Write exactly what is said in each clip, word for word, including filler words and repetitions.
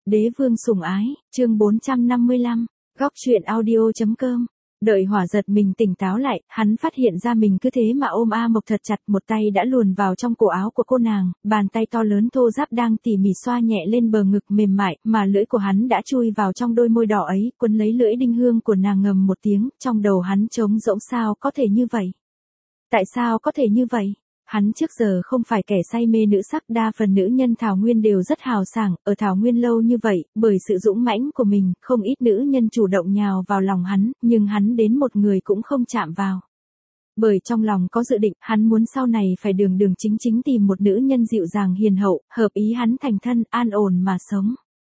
Đế vương sủng ái, chương bốn trăm năm mươi lăm, góc truyện audio.com. Đợi Hỏa giật mình tỉnh táo lại, hắn phát hiện ra mình cứ thế mà ôm A Mộc thật chặt, một tay đã luồn vào trong cổ áo của cô nàng, bàn tay to lớn thô ráp đang tỉ mỉ xoa nhẹ lên bờ ngực mềm mại, mà lưỡi của hắn đã chui vào trong đôi môi đỏ ấy, quấn lấy lưỡi đinh hương của nàng ngầm một tiếng, trong đầu hắn trống rỗng. Sao có thể như vậy? Tại sao có thể như vậy? Hắn trước giờ không phải kẻ say mê nữ sắc, đa phần nữ nhân Thảo Nguyên đều rất hào sảng, ở Thảo Nguyên lâu như vậy, bởi sự dũng mãnh của mình, không ít nữ nhân chủ động nhào vào lòng hắn, nhưng hắn đến một người cũng không chạm vào. Bởi trong lòng có dự định, hắn muốn sau này phải đường đường chính chính tìm một nữ nhân dịu dàng hiền hậu, hợp ý hắn thành thân, an ổn mà sống.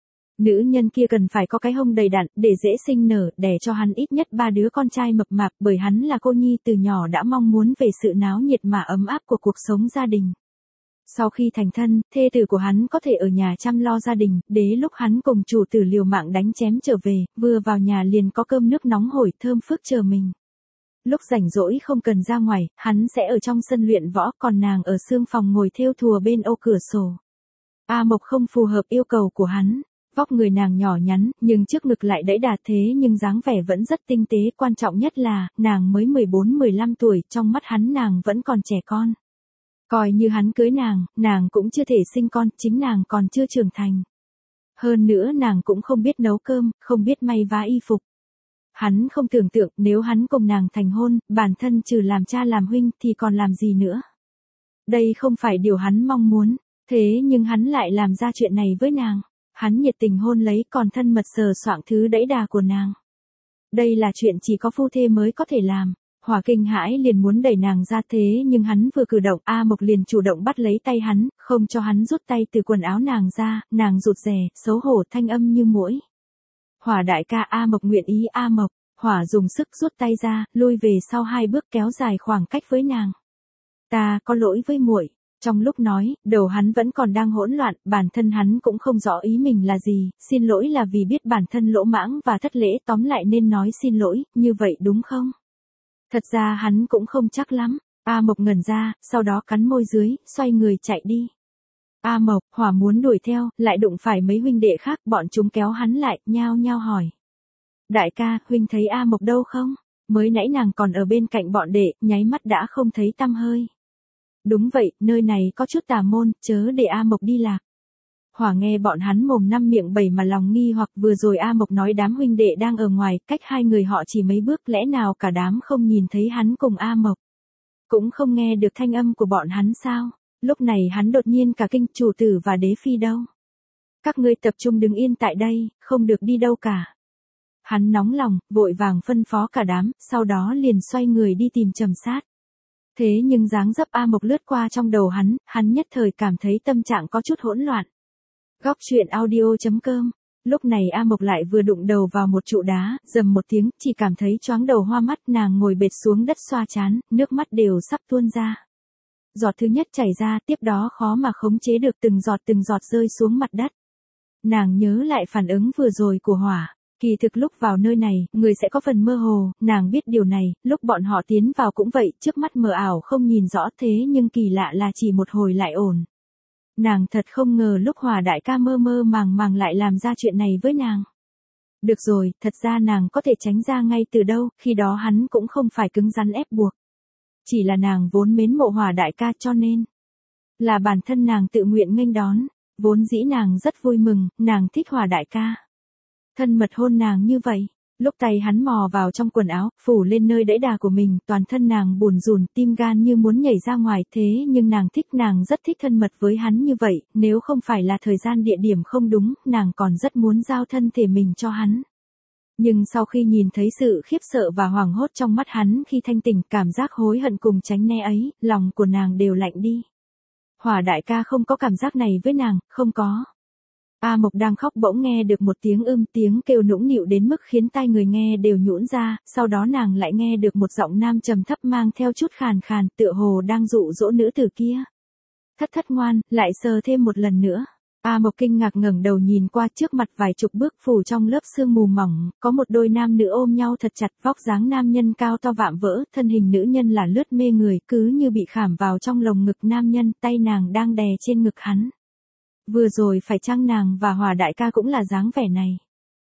Nữ nhân kia cần phải có cái hông đầy đặn, để dễ sinh nở, đẻ cho hắn ít nhất ba đứa con trai mập mạp, bởi hắn là cô nhi từ nhỏ đã mong muốn về sự náo nhiệt mà ấm áp của cuộc sống gia đình. Sau khi thành thân, thê tử của hắn có thể ở nhà chăm lo gia đình, đến lúc hắn cùng chủ tử liều mạng đánh chém trở về, vừa vào nhà liền có cơm nước nóng hổi thơm phức chờ mình. Lúc rảnh rỗi không cần ra ngoài, hắn sẽ ở trong sân luyện võ, còn nàng ở xương phòng ngồi thêu thùa bên ô cửa sổ. A Mộc không phù hợp yêu cầu của hắn. Vóc người nàng nhỏ nhắn, nhưng trước ngực lại đẫy đà thế nhưng dáng vẻ vẫn rất tinh tế, quan trọng nhất là, nàng mới mười bốn mười lăm tuổi, trong mắt hắn nàng vẫn còn trẻ con. Coi như hắn cưới nàng, nàng cũng chưa thể sinh con, chính nàng còn chưa trưởng thành. Hơn nữa nàng cũng không biết nấu cơm, không biết may vá y phục. Hắn không tưởng tượng nếu hắn cùng nàng thành hôn, bản thân trừ làm cha làm huynh thì còn làm gì nữa. Đây không phải điều hắn mong muốn, thế nhưng hắn lại làm ra chuyện này với nàng. Hắn nhiệt tình hôn lấy còn thân mật sờ soạng thứ đẫy đà của nàng. Đây là chuyện chỉ có phu thê mới có thể làm. Hỏa kinh hãi liền muốn đẩy nàng ra thế nhưng hắn vừa cử động, A Mộc liền chủ động bắt lấy tay hắn, không cho hắn rút tay từ quần áo nàng ra, nàng rụt rè, xấu hổ thanh âm như muỗi. Hỏa đại ca. A Mộc nguyện ý. A Mộc. Hỏa dùng sức rút tay ra, lui về sau hai bước kéo dài khoảng cách với nàng. Ta có lỗi với muội. Trong lúc nói, đầu hắn vẫn còn đang hỗn loạn, bản thân hắn cũng không rõ ý mình là gì, xin lỗi là vì biết bản thân lỗ mãng và thất lễ, tóm lại nên nói xin lỗi, như vậy đúng không? Thật ra hắn cũng không chắc lắm. A Mộc ngẩn ra, sau đó cắn môi dưới, xoay người chạy đi. A Mộc. Hỏa muốn đuổi theo, lại đụng phải mấy huynh đệ khác, bọn chúng kéo hắn lại, nhao nhao hỏi. Đại ca, huynh thấy A Mộc đâu không? Mới nãy nàng còn ở bên cạnh bọn đệ, nháy mắt đã không thấy tăm hơi. Đúng vậy, nơi này có chút tà môn, chớ để A Mộc đi lạc. Hỏa nghe bọn hắn mồm năm miệng bảy mà lòng nghi hoặc vừa rồi A Mộc nói đám huynh đệ đang ở ngoài, cách hai người họ chỉ mấy bước, lẽ nào cả đám không nhìn thấy hắn cùng A Mộc? Cũng không nghe được thanh âm của bọn hắn sao? Lúc này hắn đột nhiên cả kinh, chủ tử và đế phi đâu? Các ngươi tập trung đứng yên tại đây, không được đi đâu cả. Hắn nóng lòng, vội vàng phân phó cả đám, sau đó liền xoay người đi tìm Trầm Sát. Thế nhưng dáng dấp A Mộc lướt qua trong đầu hắn, hắn nhất thời cảm thấy tâm trạng có chút hỗn loạn. Góc truyện audio.com. Lúc này A Mộc lại vừa đụng đầu vào một trụ đá, rầm một tiếng, chỉ cảm thấy choáng đầu hoa mắt, nàng ngồi bệt xuống đất xoa trán, nước mắt đều sắp tuôn ra. Giọt thứ nhất chảy ra, tiếp đó khó mà khống chế được từng giọt từng giọt rơi xuống mặt đất. Nàng nhớ lại phản ứng vừa rồi của Hỏa. Kỳ thực lúc vào nơi này, người sẽ có phần mơ hồ, nàng biết điều này, lúc bọn họ tiến vào cũng vậy, trước mắt mờ ảo không nhìn rõ thế nhưng kỳ lạ là chỉ một hồi lại ổn. Nàng thật không ngờ lúc Hỏa đại ca mơ mơ màng màng lại làm ra chuyện này với nàng. Được rồi, thật ra nàng có thể tránh ra ngay từ đâu, khi đó hắn cũng không phải cứng rắn ép buộc. Chỉ là nàng vốn mến mộ Hỏa đại ca cho nên là bản thân nàng tự nguyện nghênh đón, vốn dĩ nàng rất vui mừng, nàng thích Hỏa đại ca. Thân mật hôn nàng như vậy, lúc tay hắn mò vào trong quần áo, phủ lên nơi đẫy đà của mình, toàn thân nàng bùn rùn, tim gan như muốn nhảy ra ngoài, thế nhưng nàng thích, nàng rất thích thân mật với hắn như vậy, nếu không phải là thời gian địa điểm không đúng, nàng còn rất muốn giao thân thể mình cho hắn. Nhưng sau khi nhìn thấy sự khiếp sợ và hoảng hốt trong mắt hắn khi thanh tỉnh, cảm giác hối hận cùng tránh né ấy, lòng của nàng đều lạnh đi. Hỏa đại ca không có cảm giác này với nàng, không có. A Mộc đang khóc bỗng nghe được một tiếng ưm, tiếng kêu nũng nịu đến mức khiến tai người nghe đều nhũn ra, sau đó nàng lại nghe được một giọng nam trầm thấp mang theo chút khàn khàn, tựa hồ đang dụ dỗ nữ tử kia. Thất thất ngoan, lại sờ thêm một lần nữa. A Mộc kinh ngạc ngẩng đầu nhìn qua, trước mặt vài chục bước phủ trong lớp sương mù mỏng, có một đôi nam nữ ôm nhau thật chặt, vóc dáng nam nhân cao to vạm vỡ, thân hình nữ nhân là lướt mê người, cứ như bị khảm vào trong lồng ngực nam nhân, tay nàng đang đè trên ngực hắn. Vừa rồi phải chăng nàng và Hòa đại ca cũng là dáng vẻ này.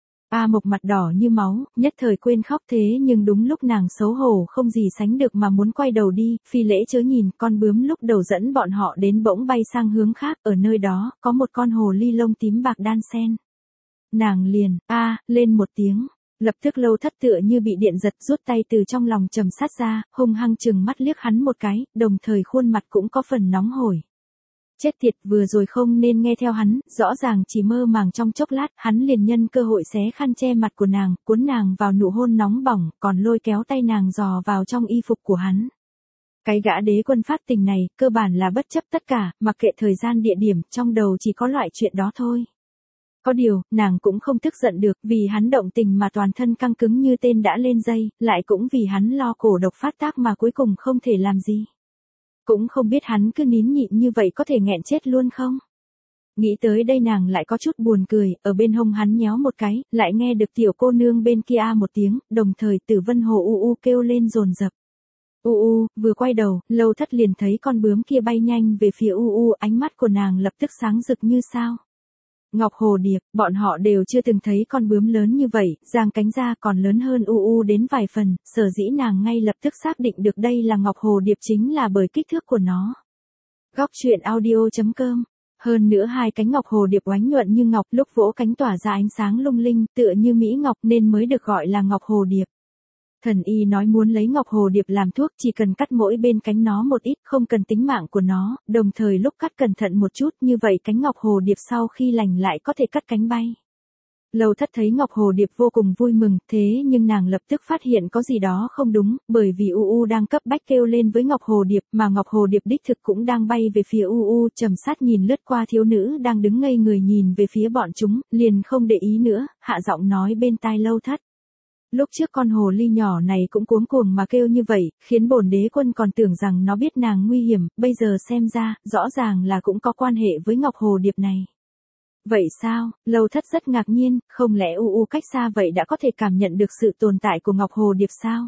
A Mộc mặt đỏ như máu, nhất thời quên khóc thế nhưng đúng lúc nàng xấu hổ không gì sánh được mà muốn quay đầu đi, Phi Lễ chớ nhìn, con bướm lúc đầu dẫn bọn họ đến bỗng bay sang hướng khác, ở nơi đó, có một con hồ ly lông tím bạc đan sen. Nàng liền, a, lên một tiếng. Lập tức Lâu Thất tựa như bị điện giật rút tay từ trong lòng Trầm Sát ra, hung hăng chừng mắt liếc hắn một cái, đồng thời khuôn mặt cũng có phần nóng hổi. Chết tiệt, vừa rồi không nên nghe theo hắn, rõ ràng chỉ mơ màng trong chốc lát, hắn liền nhân cơ hội xé khăn che mặt của nàng, cuốn nàng vào nụ hôn nóng bỏng, còn lôi kéo tay nàng dò vào trong y phục của hắn. Cái gã đế quân phát tình này, cơ bản là bất chấp tất cả, mặc kệ thời gian địa điểm, trong đầu chỉ có loại chuyện đó thôi. Có điều, nàng cũng không tức giận được, vì hắn động tình mà toàn thân căng cứng như tên đã lên dây, lại cũng vì hắn lo cổ độc phát tác mà cuối cùng không thể làm gì. Cũng không biết hắn cứ nín nhịn như vậy có thể nghẹn chết luôn không? Nghĩ tới đây nàng lại có chút buồn cười, ở bên hông hắn nhéo một cái, lại nghe được tiểu cô nương bên kia a một tiếng, đồng thời Tử Vân Hồ u u kêu lên dồn dập. U u, vừa quay đầu, Lâu Thất liền thấy con bướm kia bay nhanh về phía u u, ánh mắt của nàng lập tức sáng rực như sao. Ngọc Hồ Điệp, bọn họ đều chưa từng thấy con bướm lớn như vậy, giang cánh ra còn lớn hơn u u đến vài phần, sở dĩ nàng ngay lập tức xác định được đây là Ngọc Hồ Điệp chính là bởi kích thước của nó. Góc truyện audio chấm com. Hơn nữa hai cánh Ngọc Hồ Điệp oánh nhuận như ngọc, lúc vỗ cánh tỏa ra ánh sáng lung linh, tựa như mỹ ngọc nên mới được gọi là Ngọc Hồ Điệp. Thần y nói muốn lấy Ngọc Hồ Điệp làm thuốc chỉ cần cắt mỗi bên cánh nó một ít, không cần tính mạng của nó, đồng thời lúc cắt cẩn thận một chút, như vậy cánh Ngọc Hồ Điệp sau khi lành lại có thể cắt cánh bay. Lâu Thất thấy Ngọc Hồ Điệp vô cùng vui mừng, thế nhưng nàng lập tức phát hiện có gì đó không đúng, bởi vì u u đang cấp bách kêu lên với Ngọc Hồ Điệp, mà Ngọc Hồ Điệp đích thực cũng đang bay về phía u u. Trầm Sát nhìn lướt qua thiếu nữ đang đứng ngây người nhìn về phía bọn chúng, liền không để ý nữa, hạ giọng nói bên tai Lâu Thất. Lúc trước con hồ ly nhỏ này cũng cuống cuồng mà kêu như vậy, khiến bổn đế quân còn tưởng rằng nó biết nàng nguy hiểm, bây giờ xem ra, rõ ràng là cũng có quan hệ với Ngọc Hồ Điệp này. Vậy sao? Lâu Thất rất ngạc nhiên, không lẽ u u cách xa vậy đã có thể cảm nhận được sự tồn tại của Ngọc Hồ Điệp sao?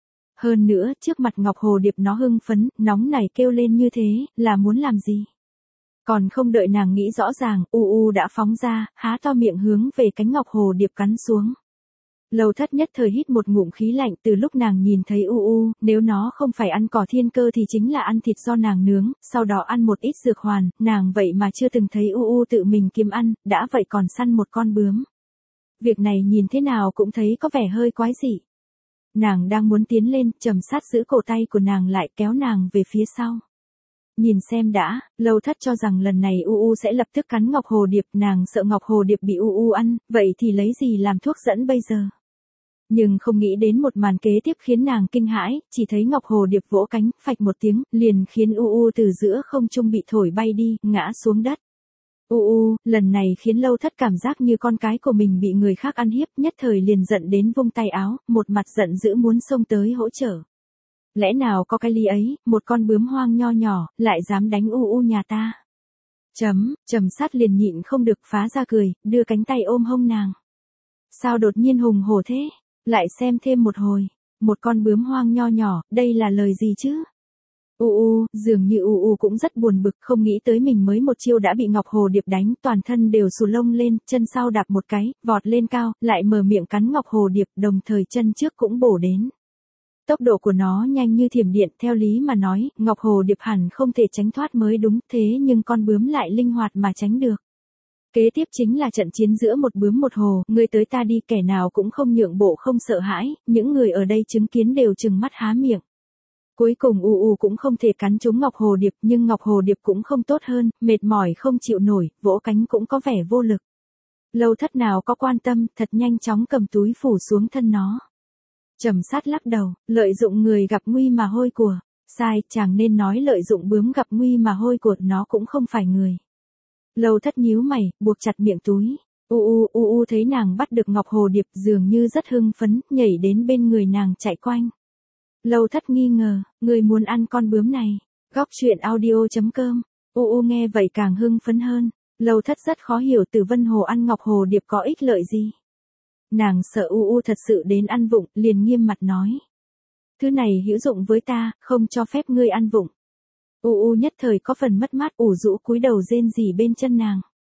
Hơn nữa, trước mặt Ngọc Hồ Điệp nó hưng phấn, nóng nảy kêu lên như thế, là muốn làm gì? Còn không đợi nàng nghĩ rõ ràng, u u đã phóng ra, há to miệng hướng về cánh Ngọc Hồ Điệp cắn xuống. Lâu Thất nhất thời hít một ngụm khí lạnh, từ lúc nàng nhìn thấy u u, nếu nó không phải ăn cỏ thiên cơ thì chính là ăn thịt do nàng nướng, sau đó ăn một ít dược hoàn, nàng vậy mà chưa từng thấy u u tự mình kiếm ăn, đã vậy còn săn một con bướm. Việc này nhìn thế nào cũng thấy có vẻ hơi quái dị. Nàng đang muốn tiến lên, Trầm Sát giữ cổ tay của nàng lại kéo nàng về phía sau. Nhìn xem đã, Lâu Thất cho rằng lần này u u sẽ lập tức cắn Ngọc Hồ Điệp, nàng sợ Ngọc Hồ Điệp bị u u ăn, vậy thì lấy gì làm thuốc dẫn bây giờ? Nhưng không nghĩ đến một màn kế tiếp khiến nàng kinh hãi, chỉ thấy Ngọc Hồ Điệp vỗ cánh, phạch một tiếng, liền khiến u u từ giữa không trung bị thổi bay đi, ngã xuống đất. U u, lần này khiến Lâu Thất cảm giác như con cái của mình bị người khác ăn hiếp, nhất thời liền giận đến vung tay áo, một mặt giận dữ muốn xông tới hỗ trợ. Lẽ nào có cái lý ấy, một con bướm hoang nho nhỏ, lại dám đánh u u nhà ta. Chấm, Trầm Sát liền nhịn không được phá ra cười, đưa cánh tay ôm hông nàng. Sao đột nhiên hùng hổ thế? Lại xem thêm một hồi, một con bướm hoang nho nhỏ, đây là lời gì chứ? U u, dường như u u cũng rất buồn bực, không nghĩ tới mình mới một chiêu đã bị Ngọc Hồ Điệp đánh, toàn thân đều xù lông lên, chân sau đạp một cái, vọt lên cao, lại mở miệng cắn Ngọc Hồ Điệp, đồng thời chân trước cũng bổ đến. Tốc độ của nó nhanh như thiểm điện, theo lý mà nói, Ngọc Hồ Điệp hẳn không thể tránh thoát mới đúng, thế nhưng con bướm lại linh hoạt mà tránh được. Kế tiếp chính là trận chiến giữa một bướm một hồ, người tới ta đi, kẻ nào cũng không nhượng bộ không sợ hãi, những người ở đây chứng kiến đều trừng mắt há miệng. Cuối cùng u u cũng không thể cắn trúng Ngọc Hồ Điệp, nhưng Ngọc Hồ Điệp cũng không tốt hơn, mệt mỏi không chịu nổi, vỗ cánh cũng có vẻ vô lực. Lâu Thất nào có quan tâm, thật nhanh chóng cầm túi phủ xuống thân nó. Trầm Sát lắc đầu, lợi dụng người gặp nguy mà hôi của. Sai, chàng nên nói lợi dụng bướm gặp nguy mà hôi của, nó cũng không phải người. Lâu Thất nhíu mày, buộc chặt miệng túi. U u u u thấy nàng bắt được Ngọc Hồ Điệp dường như rất hưng phấn, nhảy đến bên người nàng chạy quanh. Lâu Thất nghi ngờ, người muốn ăn con bướm này. Góc truyện audio chấm com. U u nghe vậy càng hưng phấn hơn. Lâu Thất rất khó hiểu Tử Vân Hồ ăn Ngọc Hồ Điệp có ích lợi gì. Nàng sợ u u thật sự đến ăn vụng, liền nghiêm mặt nói. Thứ này hữu dụng với ta, không cho phép ngươi ăn vụng. U u nhất thời có phần mất mát, ủ rũ cúi đầu rên rỉ bên chân nàng.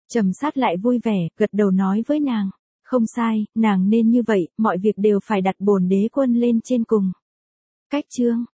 Trầm Sát lại vui vẻ, gật đầu nói với nàng. Không sai, nàng nên như vậy, mọi việc đều phải đặt bổn đế quân lên trên cùng. Cách chương